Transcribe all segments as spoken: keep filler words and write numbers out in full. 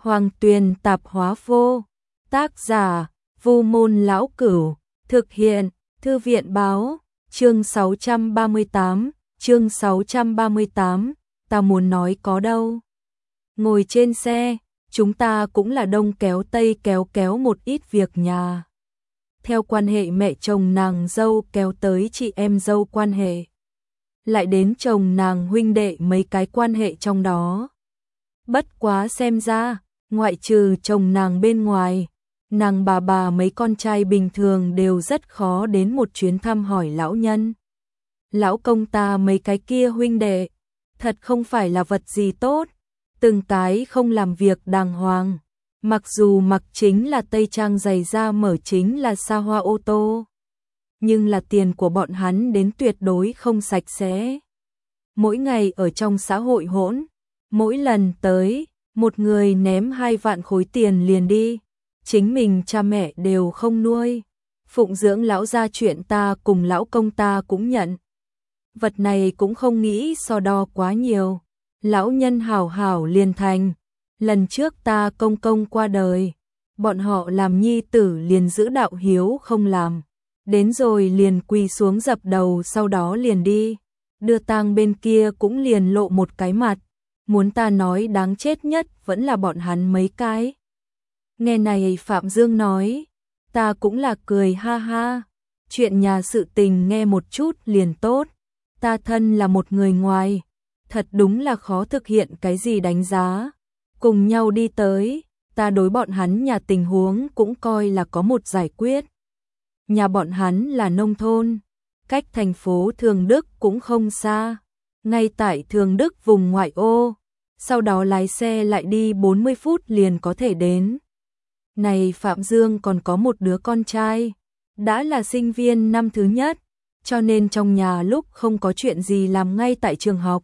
Hoàng Tuyền Tạp Hóa Vô. Tác giả: Vu Môn Lão Cửu. Thực hiện: Thư viện báo. Chương sáu trăm ba mươi tám. Chương sáu trăm ba mươi tám. Ta muốn nói có đâu. Ngồi trên xe, chúng ta cũng là đông kéo tây kéo kéo một ít việc nhà. Theo quan hệ mẹ chồng nàng dâu kéo tới chị em dâu quan hệ. Lại đến chồng nàng huynh đệ mấy cái quan hệ trong đó. Bất quá xem ra, ngoại trừ chồng nàng bên ngoài, nàng bà bà mấy con trai bình thường đều rất khó đến một chuyến thăm hỏi lão nhân. Lão công ta mấy cái kia huynh đệ, thật không phải là vật gì tốt, từng cái không làm việc đàng hoàng, mặc dù mặc chính là tây trang giày da mở chính là xa hoa ô tô, nhưng là tiền của bọn hắn đến tuyệt đối không sạch sẽ. Mỗi ngày ở trong xã hội hỗn, mỗi lần tới, một người ném hai vạn khối tiền liền đi, chính mình cha mẹ đều không nuôi. Phụng dưỡng lão gia chuyện ta cùng lão công ta cũng nhận. Vật này cũng không nghĩ so đo quá nhiều. Lão nhân hảo hảo liền thành. Lần trước ta công công qua đời, bọn họ làm nhi tử liền giữ đạo hiếu không làm. Đến rồi liền quỳ xuống dập đầu, sau đó liền đi. Đưa tang bên kia cũng liền lộ một cái mặt. Muốn ta nói đáng chết nhất vẫn là bọn hắn mấy cái. Nghe này Phạm Dương nói, ta cũng là cười ha ha. Chuyện nhà sự tình nghe một chút liền tốt. Ta thân là một người ngoài, thật đúng là khó thực hiện cái gì đánh giá. Cùng nhau đi tới, ta đối bọn hắn nhà tình huống cũng coi là có một giải quyết. Nhà bọn hắn là nông thôn, cách thành phố Thường Đức cũng không xa, ngay tại Thường Đức vùng ngoại ô, sau đó lái xe lại đi bốn mươi phút liền có thể đến. Này Phạm Dương còn có một đứa con trai, đã là sinh viên năm thứ nhất, cho nên trong nhà lúc không có chuyện gì làm ngay tại trường học.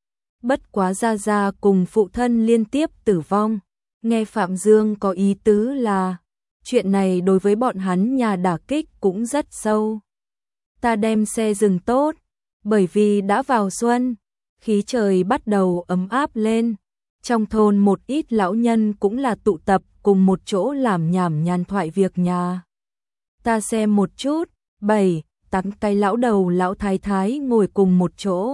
Bất quá gia gia cùng phụ thân liên tiếp tử vong, nghe Phạm Dương có ý tứ là chuyện này đối với bọn hắn nhà đả kích cũng rất sâu. Ta đem xe dừng tốt, bởi vì đã vào xuân, khí trời bắt đầu ấm áp lên. Trong thôn một ít lão nhân cũng là tụ tập cùng một chỗ làm nhảm nhàn thoại việc nhà. Ta xem một chút, bảy, tám cái lão đầu lão thái thái ngồi cùng một chỗ.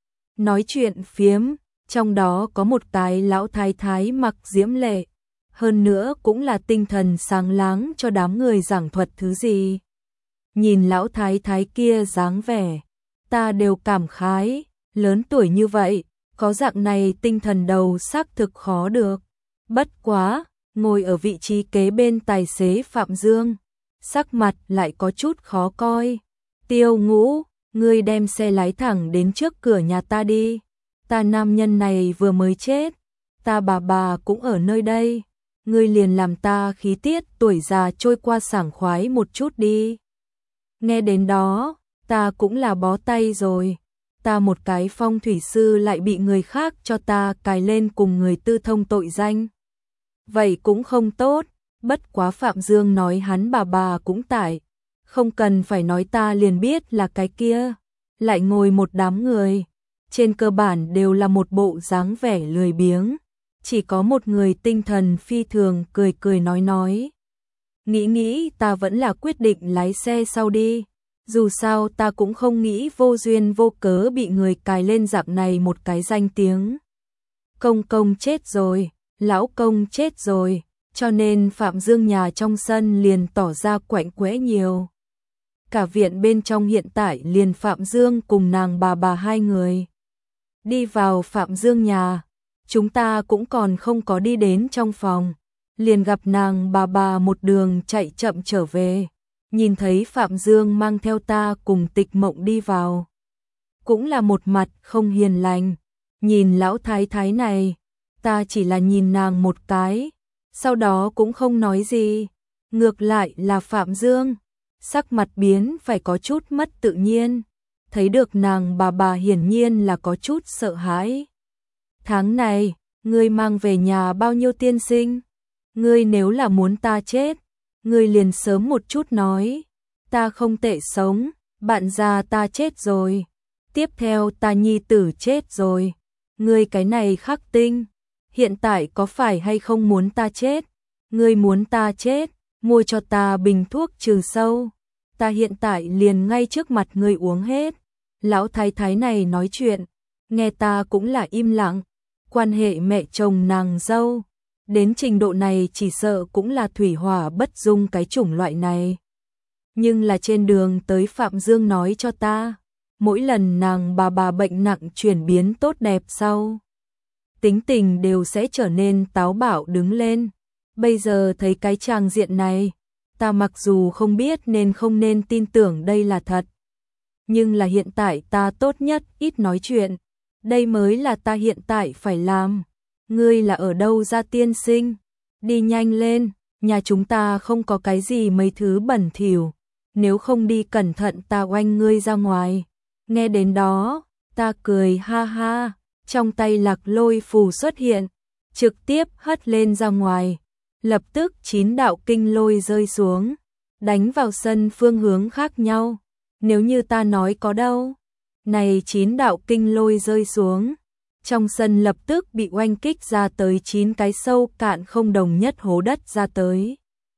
Nói chuyện phiếm, trong đó có một cái lão thái thái mặc diễm lệ. Hơn nữa cũng là tinh thần sáng láng cho đám người giảng thuật thứ gì. Nhìn lão thái thái kia dáng vẻ, ta đều cảm khái, lớn tuổi như vậy, có dạng này tinh thần đầu xác thực khó được. Bất quá, ngồi ở vị trí kế bên tài xế Phạm Dương, sắc mặt lại có chút khó coi. Tiêu Ngũ, ngươi đem xe lái thẳng đến trước cửa nhà ta đi. Ta nam nhân này vừa mới chết, ta bà bà cũng ở nơi đây. Ngươi liền làm ta khí tiết tuổi già trôi qua sảng khoái một chút đi. Nghe đến đó, ta cũng là bó tay rồi. Ta một cái phong thủy sư lại bị người khác cho ta cài lên cùng người tư thông tội danh. Vậy cũng không tốt, bất quá Phạm Dương nói hắn bà bà cũng tại. Không cần phải nói ta liền biết là cái kia. Lại ngồi một đám người, trên cơ bản đều là một bộ dáng vẻ lười biếng. Chỉ có một người tinh thần phi thường cười cười nói nói. Nghĩ nghĩ ta vẫn là quyết định lái xe sau đi. Dù sao ta cũng không nghĩ vô duyên vô cớ bị người cài lên dạng này một cái danh tiếng. Công công chết rồi, lão công chết rồi, cho nên Phạm Dương nhà trong sân liền tỏ ra quạnh quẽ nhiều. Cả viện bên trong hiện tại liền Phạm Dương cùng nàng bà bà hai người. Đi vào Phạm Dương nhà, chúng ta cũng còn không có đi đến trong phòng, liền gặp nàng bà bà một đường chạy chậm trở về. Nhìn thấy Phạm Dương mang theo ta cùng Tịch Mộng đi vào, cũng là một mặt không hiền lành. Nhìn lão thái thái này, ta chỉ là nhìn nàng một cái, sau đó cũng không nói gì. Ngược lại là Phạm Dương, sắc mặt biến phải có chút mất tự nhiên, thấy được nàng bà bà hiển nhiên là có chút sợ hãi. Tháng này, ngươi mang về nhà bao nhiêu tiên sinh? Ngươi nếu là muốn ta chết, ngươi liền sớm một chút nói, ta không tệ sống, bạn già ta chết rồi, tiếp theo ta nhi tử chết rồi, ngươi cái này khắc tinh, hiện tại có phải hay không muốn ta chết? Ngươi muốn ta chết, mua cho ta bình thuốc trừ sâu. Ta hiện tại liền ngay trước mặt ngươi uống hết. Lão thái thái này nói chuyện, nghe ta cũng là im lặng. Quan hệ mẹ chồng nàng dâu, đến trình độ này chỉ sợ cũng là thủy hỏa bất dung cái chủng loại này. Nhưng là trên đường tới Phạm Dương nói cho ta, mỗi lần nàng bà bà bệnh nặng chuyển biến tốt đẹp sau, tính tình đều sẽ trở nên táo bạo đứng lên. Bây giờ thấy cái tràng diện này, ta mặc dù không biết nên không nên tin tưởng đây là thật. Nhưng là hiện tại ta tốt nhất ít nói chuyện. Đây mới là ta hiện tại phải làm. Ngươi là ở đâu ra tiên sinh? Đi nhanh lên, nhà chúng ta không có cái gì mấy thứ bẩn thỉu. Nếu không đi cẩn thận ta oanh ngươi ra ngoài. Nghe đến đó, ta cười ha ha, trong tay lạc lôi phù xuất hiện, trực tiếp hất lên ra ngoài. Lập tức chín đạo kinh lôi rơi xuống, đánh vào sân phương hướng khác nhau. Nếu như ta nói có đâu, này chín đạo kinh lôi rơi xuống, trong sân lập tức bị oanh kích ra tới chín cái sâu cạn không đồng nhất hố đất ra tới.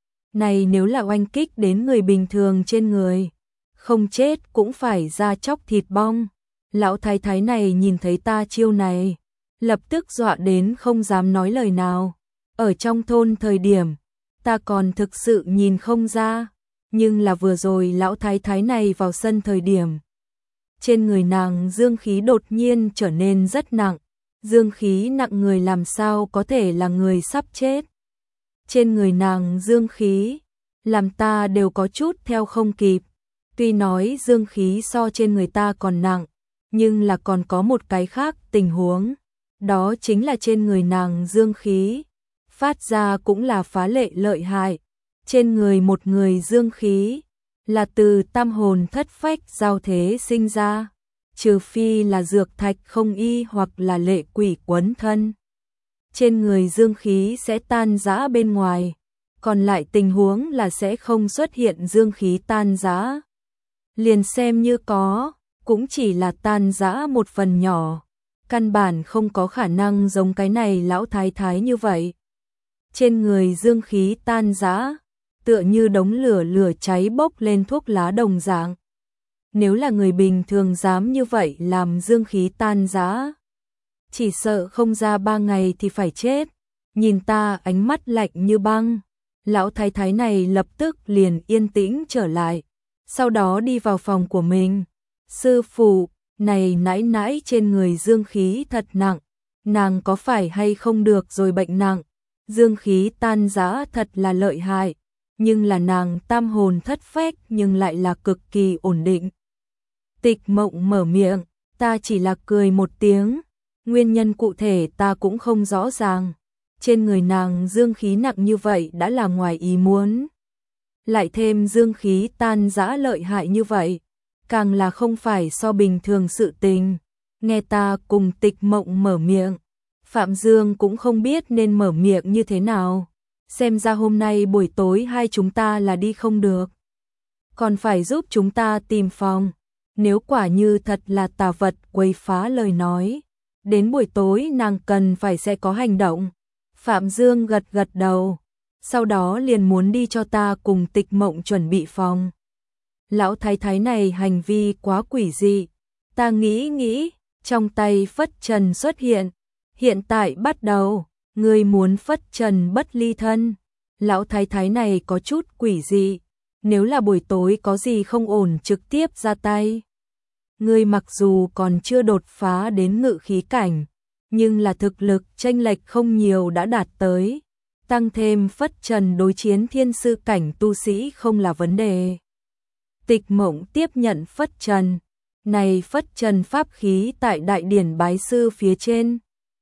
Này nếu là oanh kích đến người bình thường trên người, không chết cũng phải ra chóc thịt bong. Lão thái thái này nhìn thấy ta chiêu này, lập tức dọa đến không dám nói lời nào. Ở trong thôn thời điểm, ta còn thực sự nhìn không ra, nhưng là vừa rồi lão thái thái này vào sân thời điểm, trên người nàng dương khí đột nhiên trở nên rất nặng. Dương khí nặng người làm sao có thể là người sắp chết. Trên người nàng dương khí, làm ta đều có chút theo không kịp. Tuy nói dương khí so trên người ta còn nặng, nhưng là còn có một cái khác tình huống. Đó chính là trên người nàng dương khí, phát ra cũng là phá lệ lợi hại. Trên người một người dương khí, là từ tam hồn thất phách giao thế sinh ra. Trừ phi là dược thạch không y hoặc là lệ quỷ quấn thân. Trên người dương khí sẽ tan rã bên ngoài, còn lại tình huống là sẽ không xuất hiện dương khí tan rã. Liền xem như có, cũng chỉ là tan rã một phần nhỏ, căn bản không có khả năng giống cái này lão thái thái như vậy. Trên người dương khí tan rã, tựa như đống lửa lửa cháy bốc lên thuốc lá đồng dạng. Nếu là người bình thường dám như vậy làm dương khí tan rã, chỉ sợ không ra ba ngày thì phải chết. Nhìn ta ánh mắt lạnh như băng, lão thái thái này lập tức liền yên tĩnh trở lại, sau đó đi vào phòng của mình. Sư phụ, này nãi nãi trên người dương khí thật nặng, nàng có phải hay không được rồi bệnh nặng? Dương khí tan rã thật là lợi hại, nhưng là nàng tam hồn thất phách nhưng lại là cực kỳ ổn định. Tịch Mộng mở miệng, ta chỉ là cười một tiếng, nguyên nhân cụ thể ta cũng không rõ ràng. Trên người nàng dương khí nặng như vậy đã là ngoài ý muốn. Lại thêm dương khí tan rã lợi hại như vậy, càng là không phải so bình thường sự tình. Nghe ta cùng Tịch Mộng mở miệng, Phạm Dương cũng không biết nên mở miệng như thế nào. Xem ra hôm nay buổi tối hai chúng ta là đi không được, còn phải giúp chúng ta tìm phòng. Nếu quả như thật là tà vật quấy phá lời nói, đến buổi tối nàng cần phải sẽ có hành động. Phạm Dương gật gật đầu, sau đó liền muốn đi cho ta cùng Tịch Mộng chuẩn bị phòng. Lão thái thái này hành vi quá quỷ dị, ta nghĩ nghĩ, trong tay phất trần xuất hiện. Hiện tại bắt đầu, ngươi muốn phất trần bất ly thân. Lão thái thái này có chút quỷ dị, nếu là buổi tối có gì không ổn trực tiếp ra tay. Ngươi mặc dù còn chưa đột phá đến ngự khí cảnh, nhưng là thực lực chênh lệch không nhiều đã đạt tới, tăng thêm phất trần đối chiến thiên sư cảnh tu sĩ không là vấn đề. Tịch Mộng tiếp nhận phất trần, này phất trần pháp khí tại đại điển bái sư phía trên.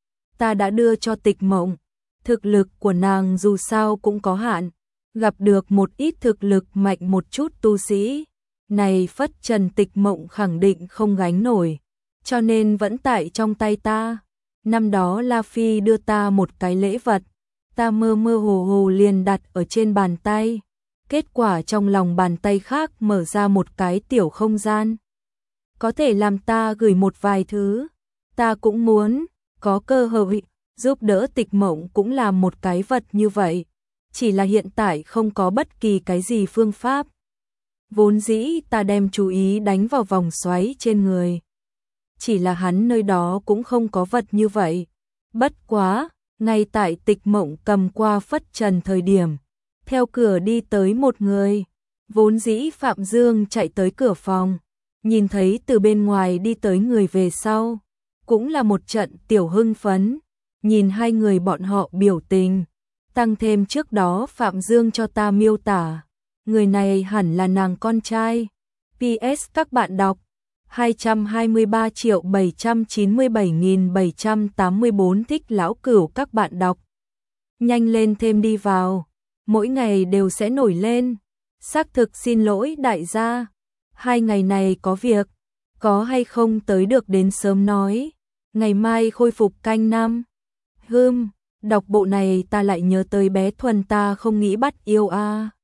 Ta đã đưa cho Tịch Mộng, thực lực của nàng dù sao cũng có hạn, gặp được một ít thực lực mạnh một chút tu sĩ, này phất trần Tịch Mộng khẳng định không gánh nổi, cho nên vẫn tại trong tay ta. Năm đó La Phi đưa ta một cái lễ vật, ta mơ mơ hồ hồ liền đặt ở trên bàn tay, kết quả trong lòng bàn tay khác mở ra một cái tiểu không gian, có thể làm ta gửi một vài thứ, ta cũng muốn có cơ hội giúp đỡ Tịch Mộng cũng là một cái vật như vậy, chỉ là hiện tại không có bất kỳ cái gì phương pháp. Vốn dĩ ta đem chú ý đánh vào vòng xoáy trên người, chỉ là hắn nơi đó cũng không có vật như vậy. Bất quá, ngay tại Tịch Mộng cầm qua phất trần thời điểm, theo cửa đi tới một người. Vốn dĩ Phạm Dương chạy tới cửa phòng, nhìn thấy từ bên ngoài đi tới người về sau, cũng là một trận tiểu hưng phấn, nhìn hai người bọn họ biểu tình, tăng thêm trước đó Phạm Dương cho ta miêu tả, người này hẳn là nàng con trai. pê ét các bạn đọc hai trăm hai mươi ba triệu bảy trăm chín mươi bảy nghìn bảy trăm tám mươi bốn thích Lão Cửu các bạn đọc. Nhanh lên thêm đi vào, mỗi ngày đều sẽ nổi lên. Xác thực xin lỗi đại gia, hai ngày này có việc, có hay không tới được đến sớm nói, ngày mai khôi phục canh năm. Hừm, đọc bộ này ta lại nhớ tới bé Thuần ta không nghĩ bắt yêu a. À.